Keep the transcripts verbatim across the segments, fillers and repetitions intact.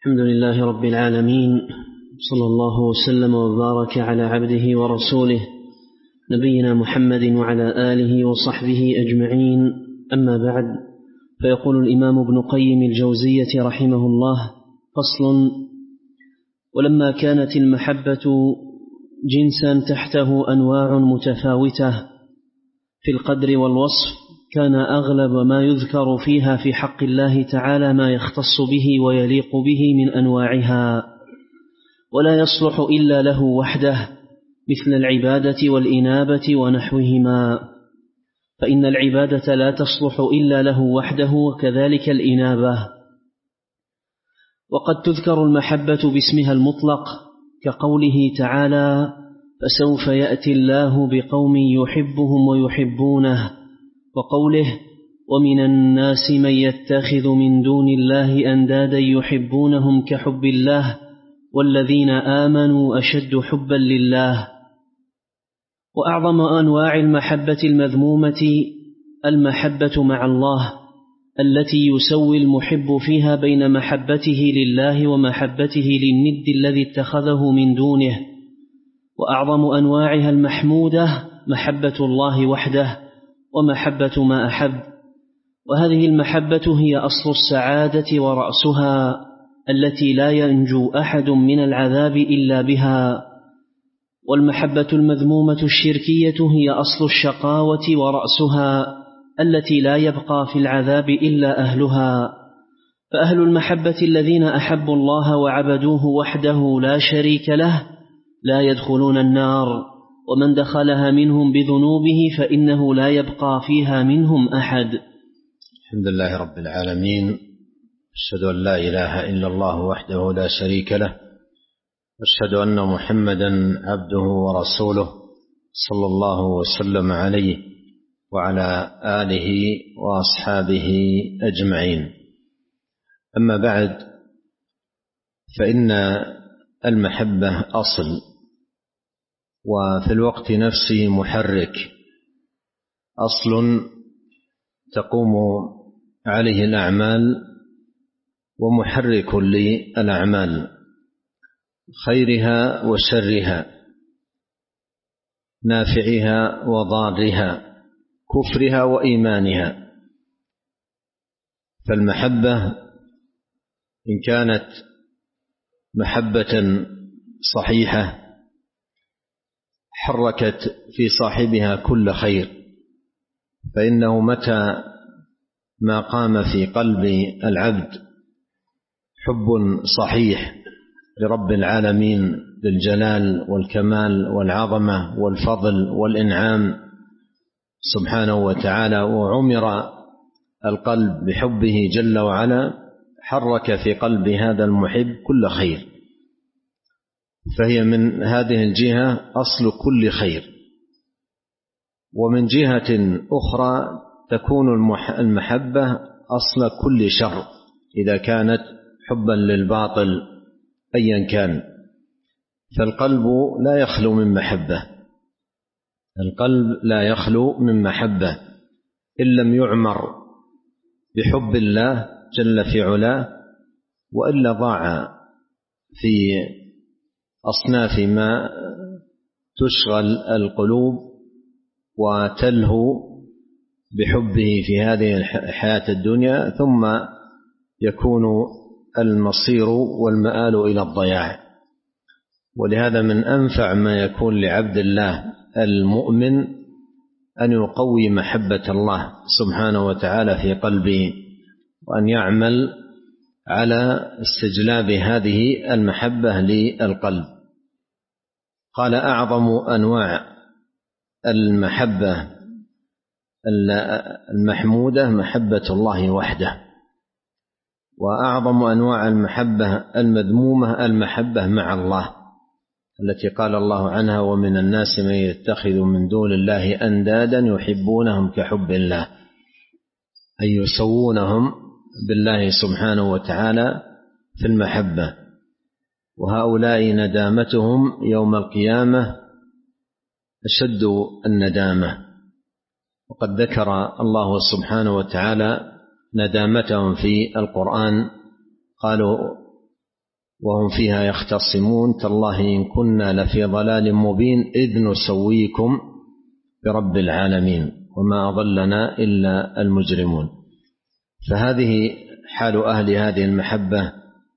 الحمد لله رب العالمين، صلى الله وسلم وبارك على عبده ورسوله نبينا محمد وعلى آله وصحبه أجمعين. أما بعد، فيقول الإمام ابن قيم الجوزية رحمه الله: فصل: ولما كانت المحبة جنسا تحته أنواع متفاوتة في القدر والوصف، كان أغلب ما يذكر فيها في حق الله تعالى ما يختص به ويليق به من أنواعها، ولا يصلح إلا له وحده، مثل العبادة والإنابة ونحوهما، فإن العبادة لا تصلح إلا له وحده، وكذلك الإنابة. وقد تذكر المحبة باسمها المطلق، كقوله تعالى: فسوف يأتي الله بقوم يحبهم ويحبونه، وقوله: ومن الناس من يتخذ من دون الله أندادا يحبونهم كحب الله والذين آمنوا أشد حبا لله. وأعظم أنواع المحبة المذمومة المحبة مع الله، التي يسوي المحب فيها بين محبته لله ومحبته للند الذي اتخذه من دونه. وأعظم أنواعها المحمودة محبة الله وحده ومحبة ما أحب، وهذه المحبة هي أصل السعادة ورأسها، التي لا ينجو أحد من العذاب إلا بها. والمحبة المذمومة الشركية هي أصل الشقاوة ورأسها، التي لا يبقى في العذاب إلا أهلها. فأهل المحبة الذين أحبوا الله وعبدوه وحده لا شريك له لا يدخلون النار، ومن دخلها منهم بذنوبه فإنه لا يبقى فيها منهم أحد. الحمد لله رب العالمين، أشهد أن لا إله إلا الله وحده لا شريك له، أشهد أن محمدا عبده ورسوله، صلى الله وسلم عليه وعلى آله وأصحابه أجمعين. أما بعد، فإن المحبة أصل، وفي الوقت نفسه محرك، أصل تقوم عليه الأعمال ومحرك للأعمال، خيرها وشرها، نافعها وضارها، كفرها وإيمانها. فالمحبة إن كانت محبة صحيحة حركت في صاحبها كل خير، فإنه متى ما قام في قلب العبد حب صحيح لرب العالمين بالجلال والكمال والعظمة والفضل والإنعام سبحانه وتعالى، وعمر القلب بحبه جل وعلا، حرك في قلب هذا المحب كل خير، فهي من هذه الجهة أصل كل خير. ومن جهة أخرى تكون المحبة أصل كل شر، إذا كانت حبا للباطل أيا كان. فالقلب لا يخلو من محبة، القلب لا يخلو من محبة، إن لم يعمر بحب الله جل في علاه، وإلا ضاع في أصناف ما تشغل القلوب وتلهو بحبه في هذه الحياة الدنيا، ثم يكون المصير والمآل إلى الضياع. ولهذا من أنفع ما يكون لعبد الله المؤمن أن يقوي محبة الله سبحانه وتعالى في قلبه، وأن يعمل على استجلاب هذه المحبة للقلب. قال: أعظم أنواع المحبة المحمودة محبة الله وحده، وأعظم أنواع المحبة المذمومة المحبة مع الله، التي قال الله عنها: ومن الناس من يتخذ من دون الله أندادا يحبونهم كحب الله، أي يسوونهم بالله سبحانه وتعالى في المحبة. وهؤلاء ندامتهم يوم القيامة أشد الندامة. وقد ذكر الله سبحانه وتعالى ندامتهم في القرآن، قالوا وهم فيها يختصمون تالله إن كنا لفي ضلال مبين إذ نسويكم برب العالمين وما أضلنا إلا المجرمون. فهذه حال أهل هذه المحبة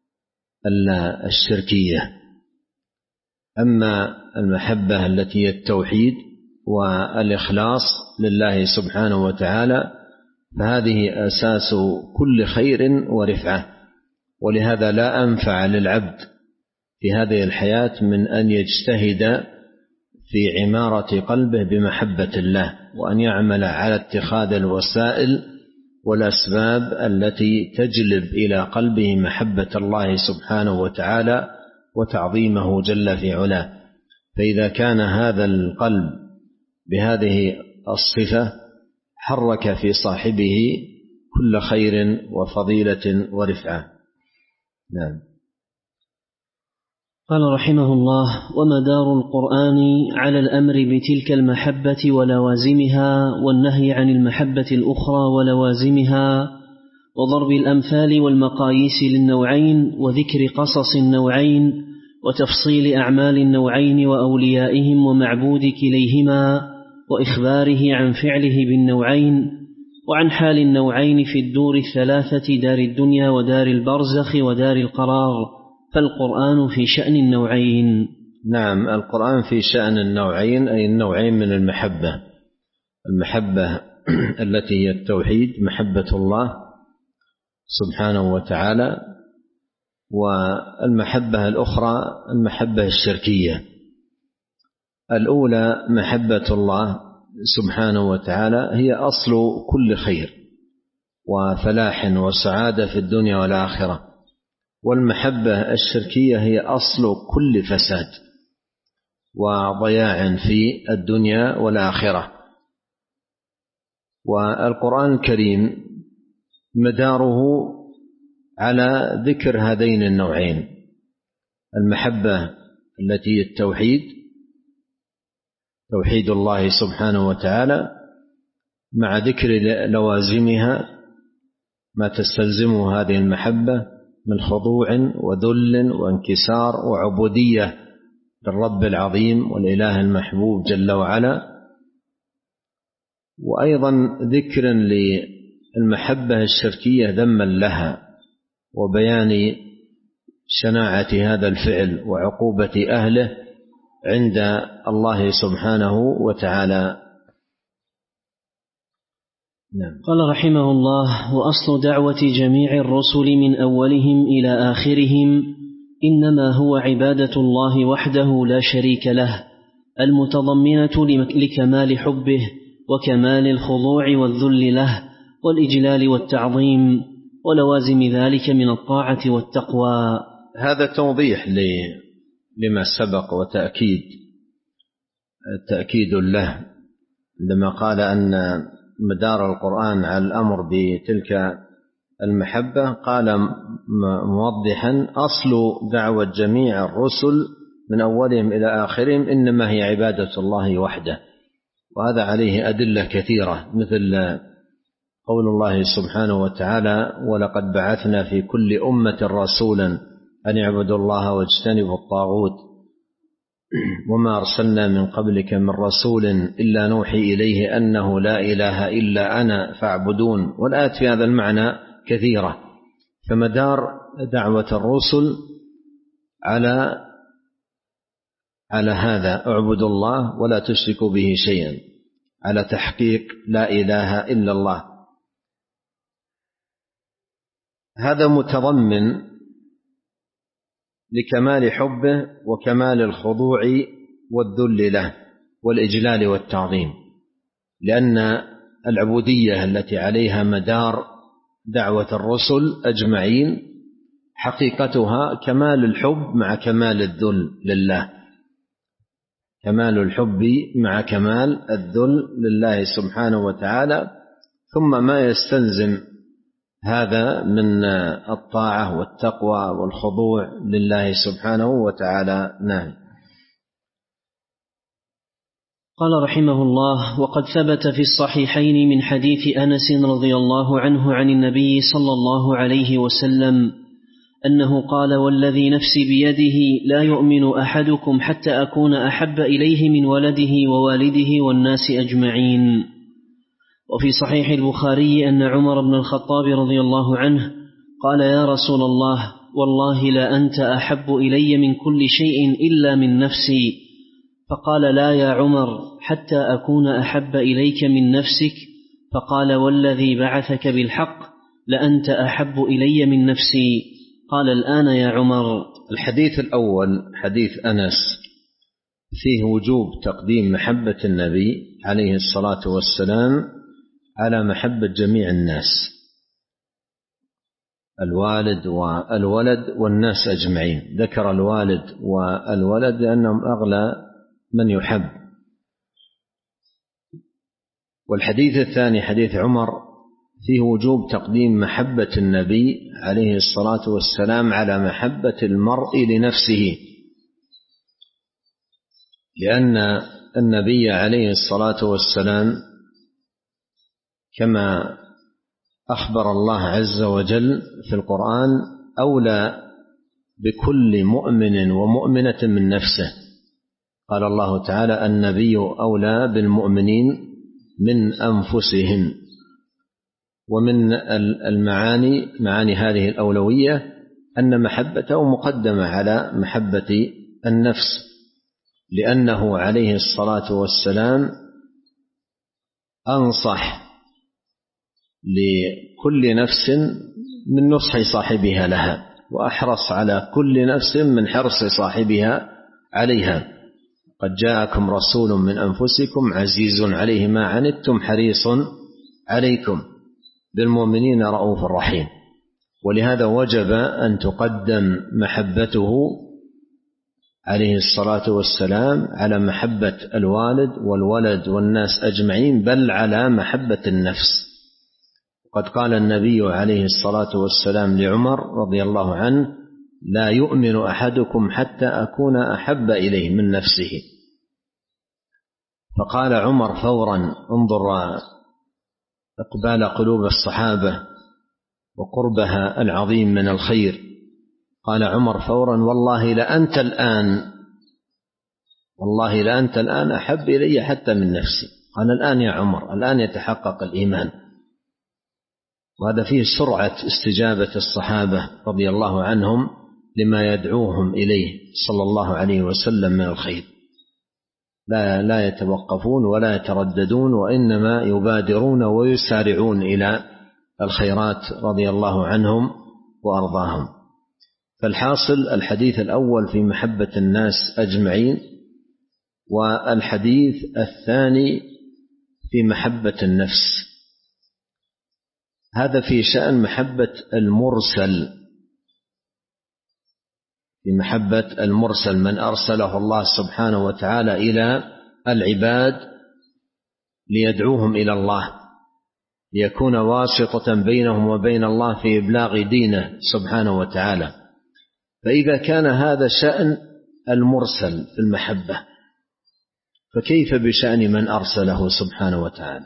الشركية. أما المحبة التي هي التوحيد والإخلاص لله سبحانه وتعالى فهذه أساس كل خير ورفعة، ولهذا لا أنفع للعبد في هذه الحياة من أن يجتهد في عمارة قلبه بمحبة الله، وأن يعمل على اتخاذ الوسائل والأسباب التي تجلب إلى قلبه محبة الله سبحانه وتعالى وتعظيمه جل في علاه. فإذا كان هذا القلب بهذه الصفة حرك في صاحبه كل خير وفضيلة ورفعة. نعم. قال رحمه الله: ومدار القرآن على الأمر بتلك المحبة ولوازمها، والنهي عن المحبة الأخرى ولوازمها، وضرب الأمثال والمقاييس للنوعين، وذكر قصص النوعين، وتفصيل أعمال النوعين وأوليائهم ومعبود كليهما، وإخباره عن فعله بالنوعين، وعن حال النوعين في الدور الثلاثة: دار الدنيا ودار البرزخ ودار القرار. فالقرآن في شأن النوعين. نعم، القرآن في شأن النوعين، أي النوعين من المحبة: المحبة التي هي التوحيد، محبة الله سبحانه وتعالى، والمحبة الأخرى المحبة الشركية. الأولى محبة الله سبحانه وتعالى هي أصل كل خير وفلاح وسعادة في الدنيا والآخرة، والمحبة الشركية هي أصل كل فساد وضياع في الدنيا والآخرة. والقرآن الكريم مداره على ذكر هذين النوعين: المحبة التي هي التوحيد، توحيد الله سبحانه وتعالى، مع ذكر لوازمها ما تستلزمه هذه المحبة من خضوع وذل وانكسار وعبودية للرب العظيم والإله المحبوب جل وعلا، وأيضا ذكر للمحبة الشركية ذما لها وبيان شناعة هذا الفعل وعقوبة أهله عند الله سبحانه وتعالى. نعم. قال رحمه الله: وأصل دعوة جميع الرسل من أولهم إلى آخرهم إنما هو عبادة الله وحده لا شريك له، المتضمنة لكمال حبه وكمال الخضوع والذل له والإجلال والتعظيم، ولوازم ذلك من الطاعة والتقوى. هذا توضيح لما سبق وتأكيد تأكيد له لما قال أن مدار القرآن على الأمر بتلك المحبة. قال موضحا: أصل دعوة جميع الرسل من أولهم إلى آخرهم إنما هي عبادة الله وحده. وهذا عليه أدلة كثيرة، مثل قول الله سبحانه وتعالى: ولقد بعثنا في كل أمة رسولا أن يعبدوا الله واجتنبوا الطاغوت وما أرسلنا من قبلك من رسول إلا نوحي إليه أنه لا إله إلا أنا فاعبدون. والآيات في هذا المعنى كثيرة. فمدار دعوة الرسل على على هذا: اعبدوا الله ولا تشركوا به شيئا، على تحقيق لا إله إلا الله. هذا متضمن لكمال حبه وكمال الخضوع والذل له والإجلال والتعظيم، لأن العبودية التي عليها مدار دعوة الرسل أجمعين حقيقتها كمال الحب مع كمال الذل لله، كمال الحب مع كمال الذل لله سبحانه وتعالى، ثم ما يستلزم هذا من الطاعة والتقوى والخضوع لله سبحانه وتعالى. نعم. قال رحمه الله: وقد ثبت في الصحيحين من حديث أنس رضي الله عنه عن النبي صلى الله عليه وسلم أنه قال: والذي نفسي بيده لا يؤمن أحدكم حتى أكون أحب إليه من ولده ووالده والناس أجمعين. وفي صحيح البخاري أن عمر بن الخطاب رضي الله عنه قال: يا رسول الله، والله لا أنت أحب إلي من كل شيء إلا من نفسي. فقال: لا يا عمر، حتى أكون أحب إليك من نفسك. فقال: والذي بعثك بالحق لأنت أحب إلي من نفسي. قال: الآن يا عمر. الحديث الأول حديث أنس فيه وجوب تقديم محبة النبي عليه الصلاة والسلام على محبة جميع الناس، الوالد والولد والناس أجمعين. ذكر الوالد والولد لأنهم أغلى من يحب. والحديث الثاني حديث عمر فيه وجوب تقديم محبة النبي عليه الصلاة والسلام على محبة المرء لنفسه، لأن النبي عليه الصلاة والسلام كما أخبر الله عز وجل في القرآن أولى بكل مؤمن ومؤمنة من نفسه. قال الله تعالى: النبي أولى بالمؤمنين من أنفسهم. ومن المعاني معاني هذه الأولوية أن محبته مقدمة على محبة النفس، لأنه عليه الصلاة والسلام أنصح لكل نفس من نصح صاحبها لها، وأحرص على كل نفس من حرص صاحبها عليها. قد جاءكم رسول من أنفسكم عزيز عليه ما عنتم حريص عليكم بالمؤمنين رؤوف رحيم. ولهذا وجب أن تقدم محبته عليه الصلاة والسلام على محبة الوالد والولد والناس أجمعين، بل على محبة النفس. وقد قال النبي عليه الصلاة والسلام لعمر رضي الله عنه: لا يؤمن أحدكم حتى أكون أحب إليه من نفسه. فقال عمر فورا، انظر إقبال قلوب الصحابة وقربها العظيم من الخير، قال عمر فورا: والله لأنت الآن والله لأنت الآن أحب إلي حتى من نفسي. قال: الآن يا عمر، الآن يتحقق الإيمان. وهذا فيه سرعة استجابة الصحابة رضي الله عنهم لما يدعوهم إليه صلى الله عليه وسلم من الخير، لا لا يتوقفون ولا يترددون، وإنما يبادرون ويسارعون إلى الخيرات رضي الله عنهم وأرضاهم. فالحاصل الحديث الأول في محبة الناس أجمعين، والحديث الثاني في محبة النفس. هذا في شأن محبة المرسل، في محبة المرسل من أرسله الله سبحانه وتعالى إلى العباد ليدعوهم إلى الله، ليكون واسطة بينهم وبين الله في إبلاغ دينه سبحانه وتعالى. فإذا كان هذا شأن المرسل في المحبة، فكيف بشأن من أرسله سبحانه وتعالى؟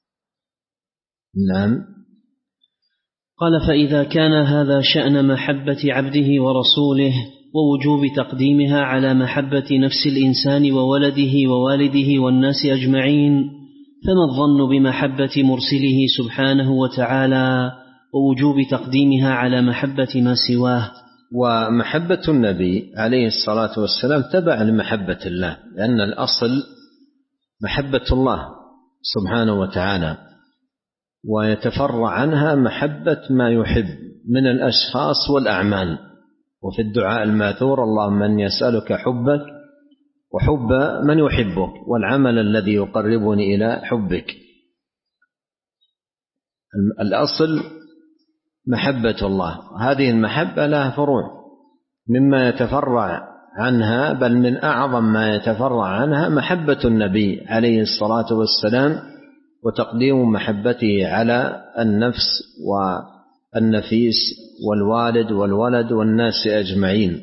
نعم. قال: فإذا كان هذا شأن محبة عبده ورسوله ووجوب تقديمها على محبة نفس الإنسان وولده ووالده والناس أجمعين، فما الظن بمحبة مرسله سبحانه وتعالى ووجوب تقديمها على محبة ما سواه؟ ومحبة النبي عليه الصلاة والسلام تبع لمحبة الله، لأن الأصل محبة الله سبحانه وتعالى، ويتفرع عنها محبة ما يحب من الأشخاص والأعمال. وفي الدعاء الماثور: اللهم من يسألك حبك وحب من يحبك والعمل الذي يقربني إلى حبك. الأصل محبة الله. هذه المحبة لها فروع مما يتفرع عنها، بل من أعظم ما يتفرع عنها محبة النبي عليه الصلاة والسلام وتقديم محبته على النفس والنفيس والوالد والولد والناس أجمعين.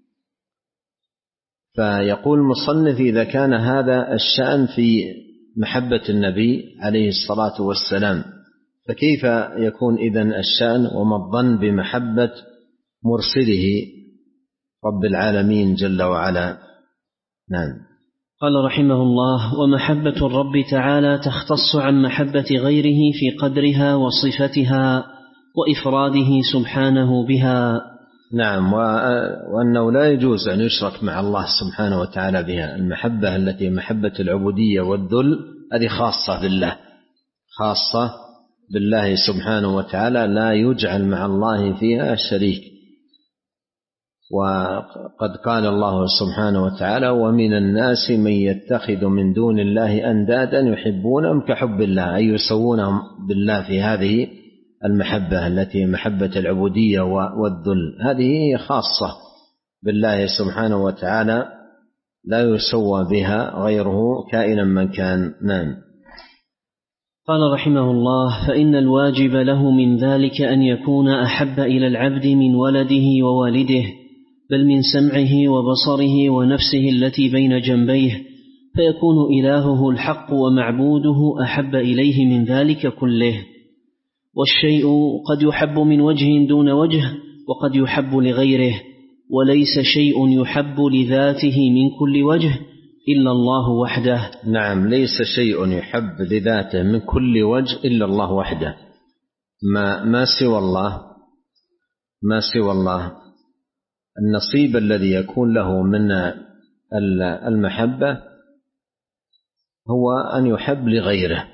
فيقول المصنف: إذا كان هذا الشأن في محبة النبي عليه الصلاة والسلام، فكيف يكون إذن الشأن وما الظن بمحبة مرسله رب العالمين جل وعلا. نعم. قال رحمه الله: ومحبة الرب تعالى تختص عن محبة غيره في قدرها وصفتها وإفراده سبحانه بها. نعم، وأنه لا يجوز أن يشرك مع الله سبحانه وتعالى بها. المحبة التي محبة العبودية والذل هذه خاصة بالله، خاصة بالله سبحانه وتعالى، لا يجعل مع الله فيها شريك. وقد قال الله سبحانه وتعالى: ومن الناس من يتخذ من دون الله أندادا يحبونهم كحب الله، أي يسوونهم بالله في هذه المحبة التي محبة العبودية والذل، هذه خاصة بالله سبحانه وتعالى، لا يسوى بها غيره كائنا من كان. نعم. قال رحمه الله: فإن الواجب له من ذلك أن يكون أحب إلى العبد من ولده ووالده، بل من سمعه وبصره ونفسه التي بين جنبيه، فيكون إلهه الحق ومعبوده أحب إليه من ذلك كله. والشيء قد يحب من وجه دون وجه، وقد يحب لغيره، وليس شيء يحب لذاته من كل وجه إلا الله وحده. نعم، ليس شيء يحب لذاته من كل وجه إلا الله وحده. ما, ما سوى الله ما سوى الله النصيب الذي يكون له من المحبة هو أن يحب لغيره،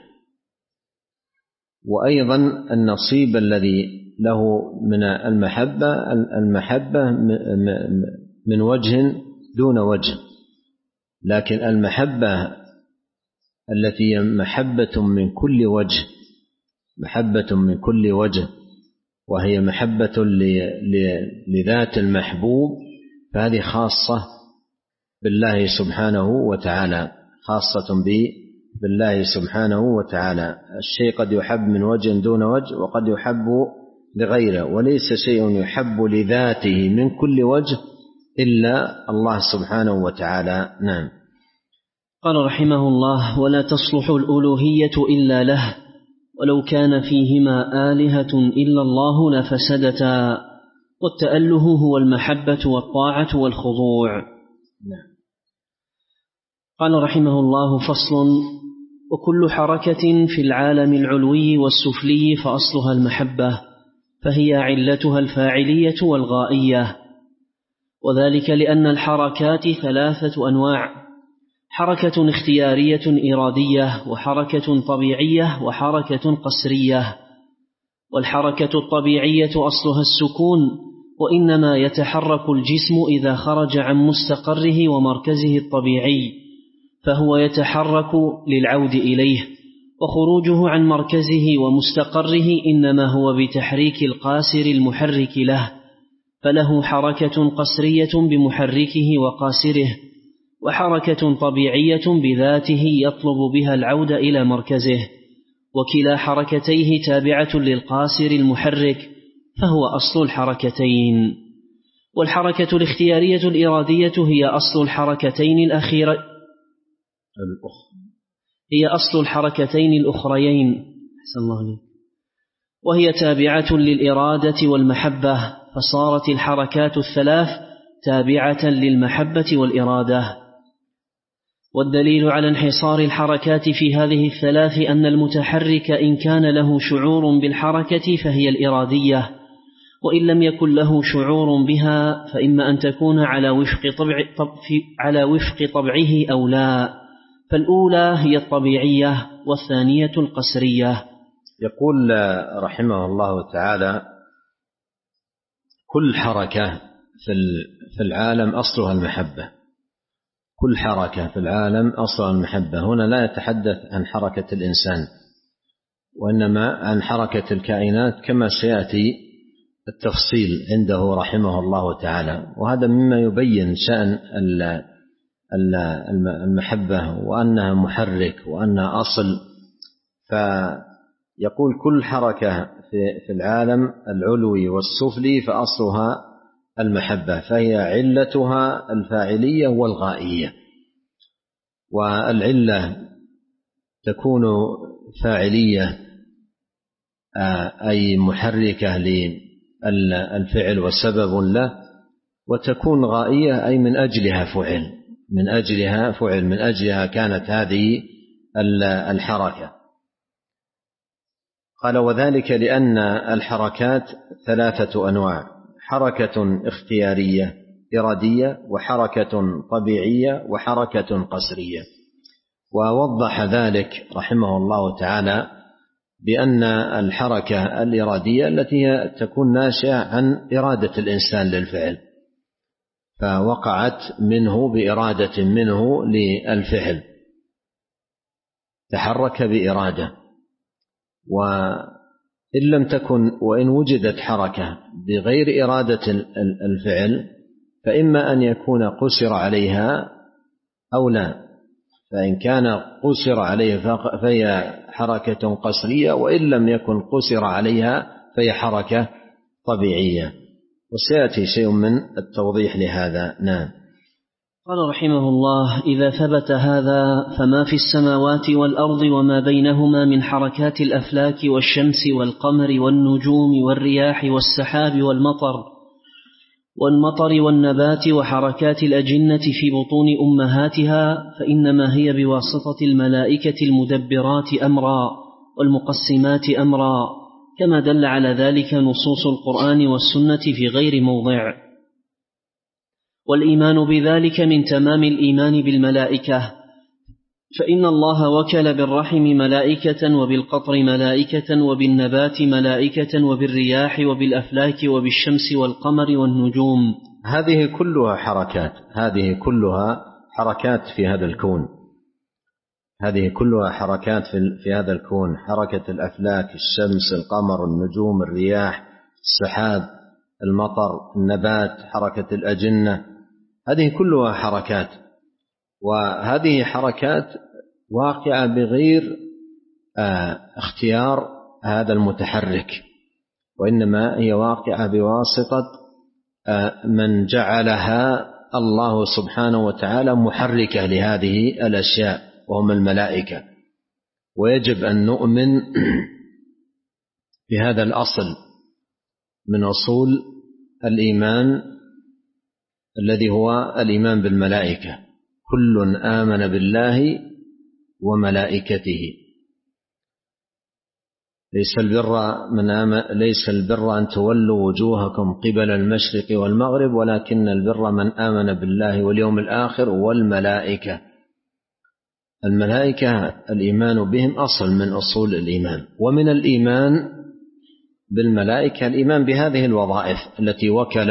وأيضا النصيب الذي له من المحبة المحبة من وجه دون وجه. لكن المحبة التي هي محبة من كل وجه، محبة من كل وجه، وهي محبة لذات المحبوب، فهذه خاصة بالله سبحانه وتعالى، خاصة بالله سبحانه وتعالى. الشيء قد يحب من وجه دون وجه، وقد يحب لغيره، وليس شيء يحب لذاته من كل وجه إلا الله سبحانه وتعالى. نعم. قال رحمه الله: ولا تصلح الألوهية إلا له، ولو كان فيهما آلهة إلا الله لفسدتا، والتأله هو المحبة والطاعة والخضوع. نعم. قال رحمه الله: فصل: وكل حركة في العالم العلوي والسفلي فأصلها المحبة، فهي علتها الفاعلية والغائية. وذلك لأن الحركات ثلاثة أنواع: حركة اختيارية إرادية، وحركة طبيعية، وحركة قسرية. والحركة الطبيعية أصلها السكون، وإنما يتحرك الجسم إذا خرج عن مستقره ومركزه الطبيعي، فهو يتحرك للعود إليه، وخروجه عن مركزه ومستقره إنما هو بتحريك القاسر المحرك له، فله حركة قسرية بمحركه وقاسره، وحركة طبيعية بذاته يطلب بها العود إلى مركزه، وكلا حركتيه تابعة للقاسر المحرك، فهو أصل الحركتين. والحركة الاختيارية الإرادية هي أصل الحركتين الأخيرة هي أصل الحركتين الأخريين أحسن الله عليك، وهي تابعة للإرادة والمحبة، فصارت الحركات الثلاث تابعة للمحبة والإرادة. والدليل على انحصار الحركات في هذه الثلاث أن المتحرك إن كان له شعور بالحركة فهي الإرادية، وإن لم يكن له شعور بها فإما أن تكون على وفق طبع طب على وفق طبعه أو لا، فالأولى هي الطبيعية والثانية القسرية. يقول رحمه الله تعالى: كل حركة في العالم أصلها المحبة، كل حركة في العالم أصلها المحبة. هنا لا يتحدث عن حركة الإنسان، وإنما عن حركة الكائنات كما سيأتي التفصيل عنده رحمه الله تعالى. وهذا مما يبين شأن المحبة وأنها محرك وأنها أصل. فيقول كل حركة في العالم العلوي والسفلي فأصلها المحبة، فهي علتها الفاعلية والغائية. والعلة تكون فاعلية أي محركة الفعل وسبب له، وتكون غائية أي من أجلها فعل، من أجلها فعل من أجلها كانت هذه الحركة. قال: وذلك لأن الحركات ثلاثة أنواع: حركة اختيارية إرادية، وحركة طبيعية، وحركة قسرية. ووضح ذلك رحمه الله تعالى بأن الحركة الإرادية التي تكون ناشئة عن إرادة الإنسان للفعل، فوقعت منه بإرادة منه للفعل، تحرك بإرادة. وإن لم تكن وإن وجدت حركة بغير إرادة الفعل فإما أن يكون قصر عليها أو لا، فإن كان قصر عليها فهي حركة قسرية، وإن لم يكن قصر عليها فهي حركة طبيعية. وسيأتي شيء من التوضيح لهذا. نعم. قال رحمه الله: إذا ثبت هذا فما في السماوات والأرض وما بينهما من حركات الأفلاك والشمس والقمر والنجوم والرياح والسحاب والمطر والمطر والنبات وحركات الأجنة في بطون أمهاتها، فإنما هي بواسطة الملائكة المدبرات أمرا والمقسمات أمرا، كما دل على ذلك نصوص القرآن والسنة في غير موضع. والإيمان بذلك من تمام الإيمان بالملائكة، فإن الله وكل بالرحم ملائكة، وبالقطر ملائكة، وبالنبات ملائكة، وبالرياح، وبالأفلاك، وبالشمس والقمر والنجوم. هذه كلها حركات، هذه كلها حركات في هذا الكون، هذه كلها حركات في هذا الكون: حركة الأفلاك، الشمس، القمر، النجوم، الرياح، السحاب، المطر، النبات، حركة الأجنة، هذه كلها حركات. وهذه حركات واقعة بغير اختيار هذا المتحرك، وإنما هي واقعة بواسطة من جعلها الله سبحانه وتعالى محركة لهذه الأشياء، وهم الملائكة. ويجب أن نؤمن بهذا الأصل من أصول الإيمان الذي هو الإيمان بالملائكة: كل آمن بالله وملائكته. ليس البر من آمن ليس البر أن تولوا وجوهكم قبل المشرق والمغرب، ولكن البر من آمن بالله واليوم الآخر والملائكة. الملائكة الإيمان بهم أصل من أصول الإيمان. ومن الإيمان بالملائكة الإيمان بهذه الوظائف التي وكل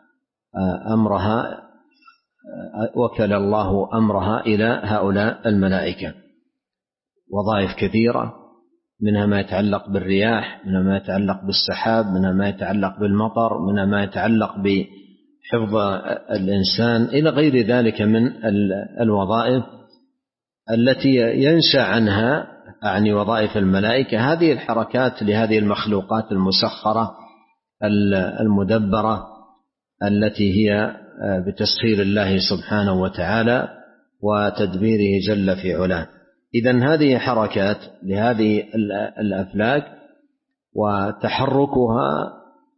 أمرها وكل الله أمرها إلى هؤلاء الملائكة. وظائف كثيرة، منها ما يتعلق بالرياح، منها ما يتعلق بالسحاب، منها ما يتعلق بالمطر، منها ما يتعلق بحفظ الإنسان، إلى غير ذلك من الوظائف التي ينشأ عنها، أعني وظائف الملائكة، هذه الحركات لهذه المخلوقات المسخرة المدبرة التي هي بتسخير الله سبحانه وتعالى وتدبيره جل في علاه. إذن هذه حركات لهذه الأفلاك، وتحركها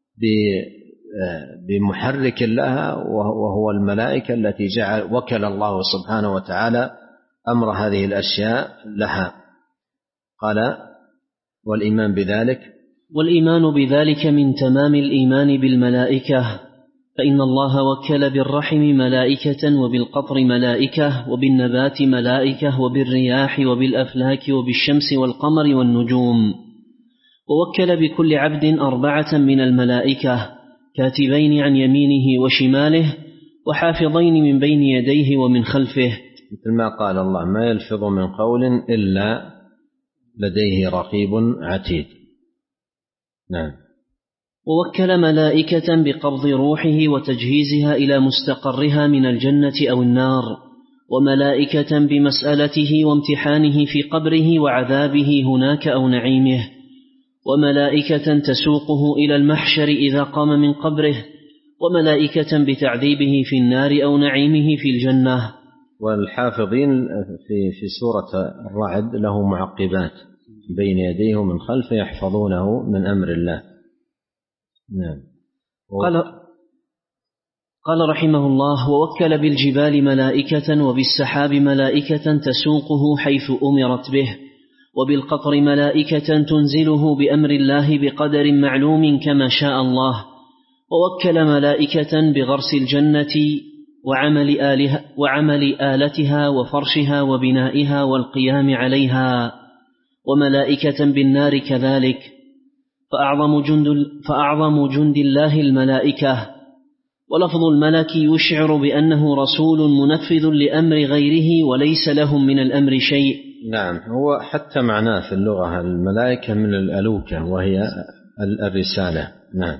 بمحرك لها وهو الملائكة التي جعل وكل الله سبحانه وتعالى أمر هذه الأشياء لها. قال: والإيمان بذلك والإيمان بذلك من تمام الإيمان بالملائكة، فإن الله وكل بالرحم ملائكة، وبالقطر ملائكة، وبالنبات ملائكة، وبالرياح، وبالأفلاك، وبالشمس والقمر والنجوم. ووكل بكل عبد أربعة من الملائكة، كاتبين عن يمينه وشماله، وحافظين من بين يديه ومن خلفه، مثل ما قال الله: ما يلفظ من قول إلا لديه رقيب عتيد. نعم. ووكل ملائكة بقبض روحه وتجهيزها إلى مستقرها من الجنة أو النار، وملائكة بمسألته وامتحانه في قبره وعذابه هناك أو نعيمه، وملائكة تسوقه إلى المحشر إذا قام من قبره، وملائكة بتعذيبه في النار أو نعيمه في الجنة. والحافظين في في سورة الرعد له معقبات بين يديه ومن خلفه يحفظونه من أمر الله. نعم. قال قال رحمه الله: ووكل بالجبال ملائكة وبالسحاب ملائكة تسوقه حيث أمرت به، وبالقطر ملائكة تنزله بأمر الله بقدر معلوم كما شاء الله، ووكل ملائكة بغرس الجنة وعمل, آلها وعمل آلتها وفرشها وبنائها والقيام عليها، وملائكة بالنار كذلك. فأعظم جند, فأعظم جند الله الملائكة. ولفظ الملك يشعر بأنه رسول منفذ لأمر غيره وليس لهم من الأمر شيء. نعم، هو حتى معناه في اللغة الملائكة من الألوكة وهي الرسالة. نعم.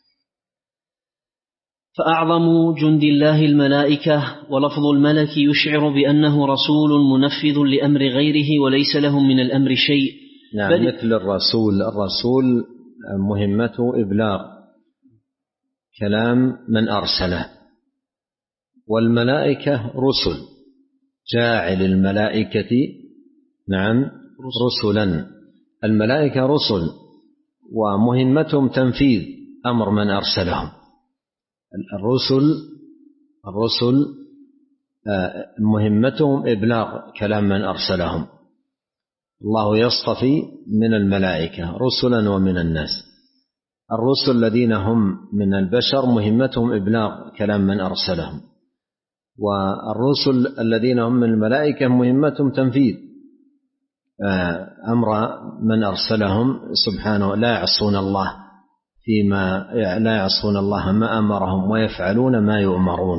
فأعظم جند الله الملائكة. ولفظ الملك يشعر بأنه رسول منفذ لأمر غيره وليس لهم من الأمر شيء. نعم، مثل الرسول الرسول مهمته إبلاغ كلام من أرسله، والملائكة رسل، جاعل الملائكة نعم رسلا. الملائكة رسل ومهمتهم تنفيذ أمر من أرسلهم. الرسل الرسل مهمتهم إبلاغ كلام من أرسلهم. الله يصطفي من الملائكة رسلا ومن الناس. الرسل الذين هم من البشر مهمتهم إبلاغ كلام من أرسلهم، والرسل الذين هم من الملائكة مهمتهم تنفيذ أمر من أرسلهم سبحانه. لا يعصون الله فيما لا يعصون الله ما أمرهم ويفعلون ما يؤمرون.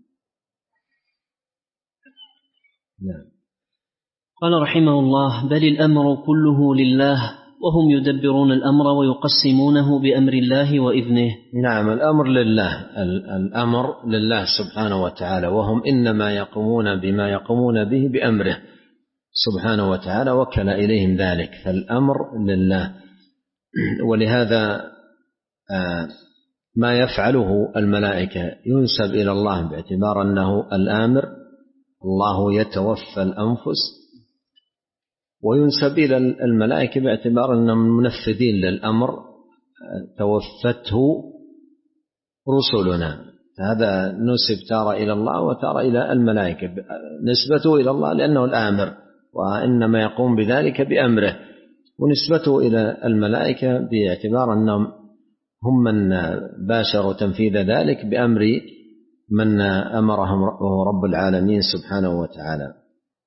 نعم. قال رحمه الله: بل الأمر كله لله، وهم يدبرون الأمر ويقسمونه بأمر الله وإذنه. نعم، الأمر لله، الأمر لله سبحانه وتعالى، وهم إنما يقومون بما يقومون به بأمره سبحانه وتعالى، وكل إليهم ذلك، فالأمر لله. ولهذا ما يفعله الملائكة ينسب إلى الله باعتبار أنه الآمر، الله يتوفى الأنفس، وينسب إلى الملائكة باعتبار أنهم منفذين للأمر، توفته رسلنا. هذا نسب تارة إلى الله وتارة إلى الملائكة. نسبته إلى الله لأنه الآمر وإنما يقوم بذلك بأمره، ونسبته إلى الملائكة باعتبار أنهم هم من باشروا تنفيذ ذلك بأمر من أمرهم رب العالمين سبحانه وتعالى.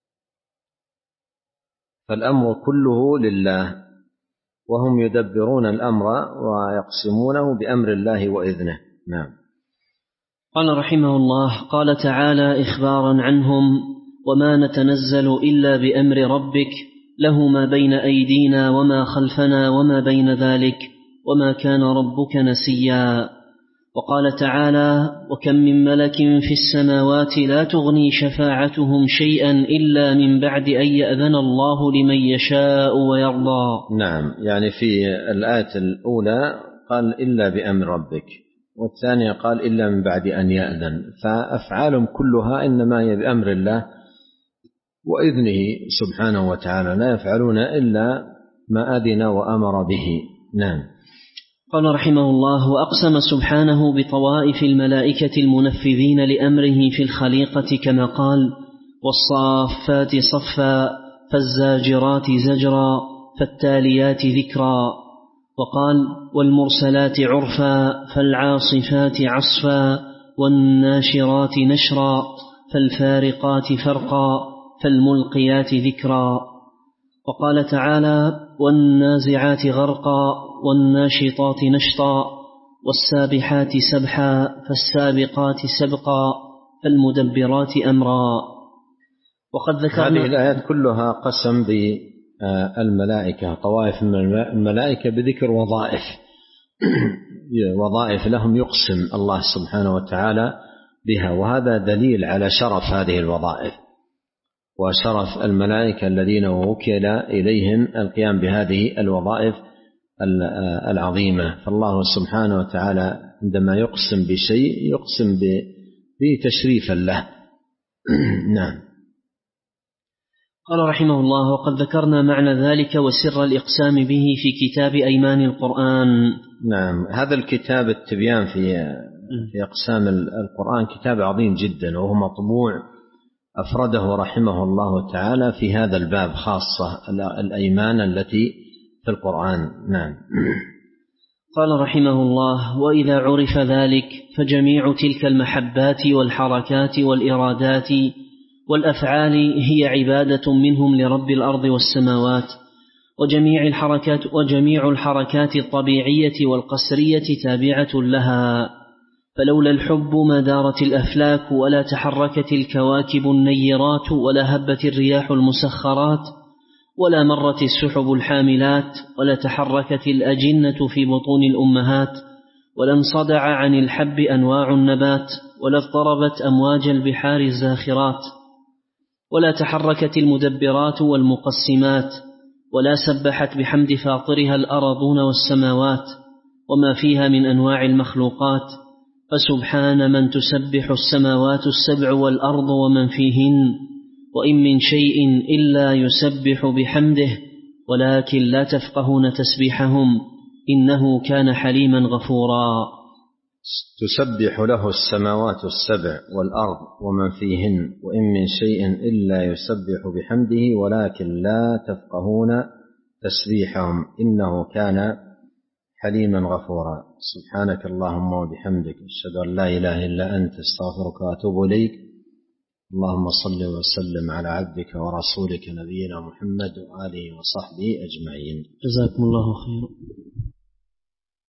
فالأمر كله لله، وهم يدبرون الأمر ويقسمونه بأمر الله وإذنه. نعم. قال رحمه الله: قال تعالى إخبارا عنهم: وما نتنزل إلا بأمر ربك له ما بين أيدينا وما خلفنا وما بين ذلك وما كان ربك نسيا. وقال تعالى: وكم من ملك في السماوات لا تغني شفاعتهم شيئا إلا من بعد أن يأذن الله لمن يشاء ويرضى. نعم، يعني في الآية الأولى قال إلا بأمر ربك، والثانية قال إلا من بعد أن يأذن، فأفعالهم كلها إنما هي بأمر الله وإذنه سبحانه وتعالى، لا يفعلون إلا ما أذن وأمر به. نعم. قال رحمه الله: وأقسم سبحانه بطوائف الملائكة المنفذين لأمره في الخليقة كما قال: والصافات صفا فالزاجرات زجرا فالتاليات ذكرا. وقال: والمرسلات عرفا فالعاصفات عصفا والناشرات نشرا فالفارقات فرقا فالملقيات ذكرا. وقال تعالى: والنازعات غرقا والناشطات نشطا والسابحات سبحا فالسابقات سبقا فالمدبرات أمرا. وقد ذكرنا هذه الآيات كلها قسم بالملائكة، طوائف من الملائكة بذكر وظائف وظائف لهم يقسم الله سبحانه وتعالى بها، وهذا دليل على شرف هذه الوظائف وشرف الملائكة الذين وكل إليهم القيام بهذه الوظائف العظيمة. فالله سبحانه وتعالى عندما يقسم بشيء يقسم به تشريفا له. نعم. قال رحمه الله: وقد ذكرنا معنى ذلك وسر الإقسام به في كتاب أيمان القرآن. نعم، هذا الكتاب التبيان في في أقسام القرآن كتاب عظيم جدا، وهو مطبوع أفرده رحمه الله تعالى في هذا الباب خاصة، الأيمان التي في القرآن. نعم. قال رحمه الله: وإذا عرف ذلك فجميع تلك المحبات والحركات والإرادات والأفعال هي عبادة منهم لرب الأرض والسماوات، وجميع الحركات وجميع الحركات الطبيعية والقسرية تابعة لها، فلولا الحب ما دارت الأفلاك ولا تحركت الكواكب النيرات ولا هبت الرياح المسخرات ولا مرت السحب الحاملات ولا تحركت الأجنة في بطون الأمهات ولا انصدع عن الحب أنواع النبات ولا اضطربت أمواج البحار الزاخرات ولا تحركت المدبرات والمقسمات ولا سبحت بحمد فاطرها الأرضون والسماوات وما فيها من أنواع المخلوقات، فسبحان من تسبح السماوات السبع والأرض ومن فيهن، وإن من شيء إلا يسبح بحمده ولكن لا تفقهون تسبيحهم إنه كان حليما غفورا. تسبح له السماوات السبع والأرض ومن فيهن وإن من شيء إلا يسبح بحمده ولكن لا تفقهون تسبيحهم إنه كان حليما غفورا. سبحانك اللهم وبحمدك، أشهد أن لا إله إلا أنت، استغفرك وأتوب إليك. اللهم صل وسلم على عبدك ورسولك نبينا محمد وآله وصحبه أجمعين. جزاكم الله خيرا.